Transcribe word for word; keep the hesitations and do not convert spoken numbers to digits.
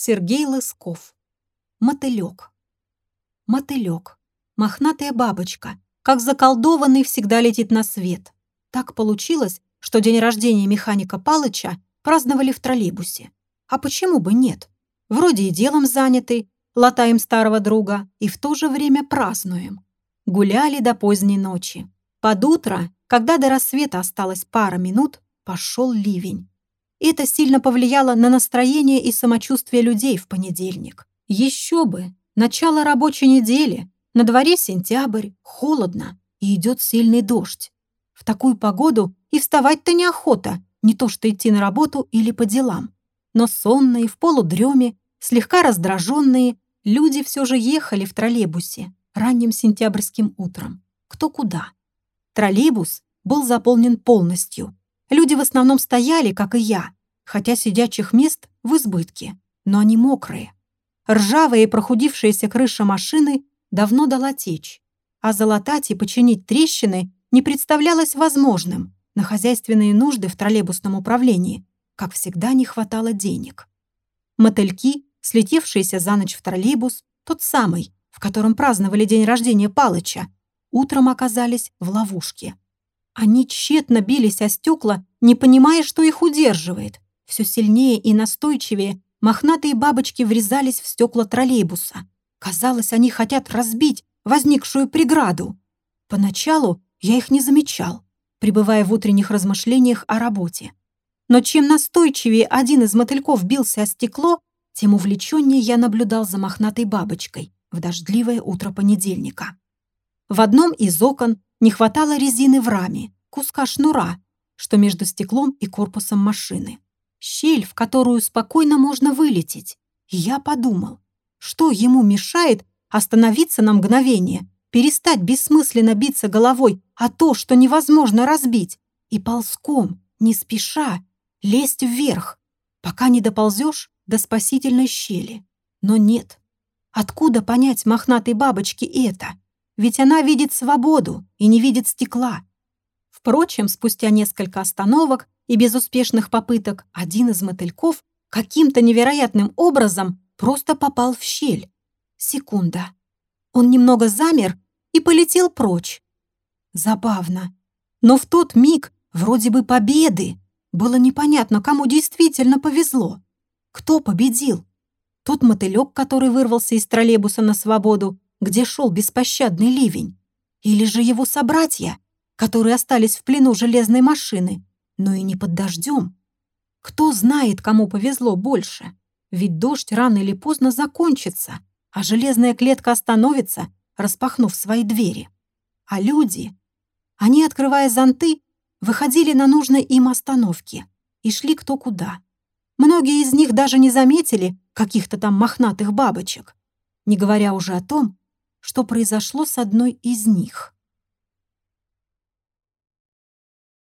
Сергей Лысков. Мотылёк. Мотылёк. Мохнатая бабочка, как заколдованный, всегда летит на свет. Так получилось, что день рождения механика Палыча праздновали в троллейбусе. А почему бы нет? Вроде и делом заняты, латаем старого друга, и в то же время празднуем. Гуляли до поздней ночи. Под утро, когда до рассвета осталось пара минут, пошел ливень. Это сильно повлияло на настроение и самочувствие людей в понедельник. Еще бы! Начало рабочей недели, на дворе сентябрь, холодно и идет сильный дождь. В такую погоду и вставать-то неохота, не то что идти на работу или по делам. Но сонные, в полудреме, слегка раздраженные, люди все же ехали в троллейбусе ранним сентябрьским утром. Кто куда. Троллейбус был заполнен полностью. Люди в основном стояли, как и я, хотя сидячих мест в избытке, но они мокрые. Ржавая и прохудившаяся крыша машины давно дала течь, а залатать и починить трещины не представлялось возможным. На хозяйственные нужды в троллейбусном управлении, как всегда, не хватало денег. Мотыльки, слетевшиеся за ночь в троллейбус, тот самый, в котором праздновали день рождения Палыча, утром оказались в ловушке. Они тщетно бились о стекла, не понимая, что их удерживает. Все сильнее и настойчивее мохнатые бабочки врезались в стекла троллейбуса. Казалось, они хотят разбить возникшую преграду. Поначалу я их не замечал, пребывая в утренних размышлениях о работе. Но чем настойчивее один из мотыльков бился о стекло, тем увлеченнее я наблюдал за мохнатой бабочкой в дождливое утро понедельника. В одном из окон не хватало резины в раме, куска шнура, что между стеклом и корпусом машины. Щель, в которую спокойно можно вылететь. И я подумал, что ему мешает остановиться на мгновение, перестать бессмысленно биться головой о то, что невозможно разбить, и ползком, не спеша, лезть вверх, пока не доползешь до спасительной щели. Но нет. Откуда понять мохнатой бабочке это? Ведь она видит свободу и не видит стекла. Впрочем, спустя несколько остановок и безуспешных попыток, один из мотыльков каким-то невероятным образом просто попал в щель. Секунда. Он немного замер и полетел прочь. Забавно. Но в тот миг, вроде бы победы, было непонятно, кому действительно повезло. Кто победил? Тот мотылек, который вырвался из троллейбуса на свободу, где шел беспощадный ливень, или же его собратья, которые остались в плену железной машины, но и не под дождем. Кто знает, кому повезло больше? Ведь дождь рано или поздно закончится, а железная клетка остановится, распахнув свои двери. А люди, они, открывая зонты, выходили на нужной им остановке и шли кто куда. Многие из них даже не заметили каких-то там мохнатых бабочек, не говоря уже о том, что произошло с одной из них.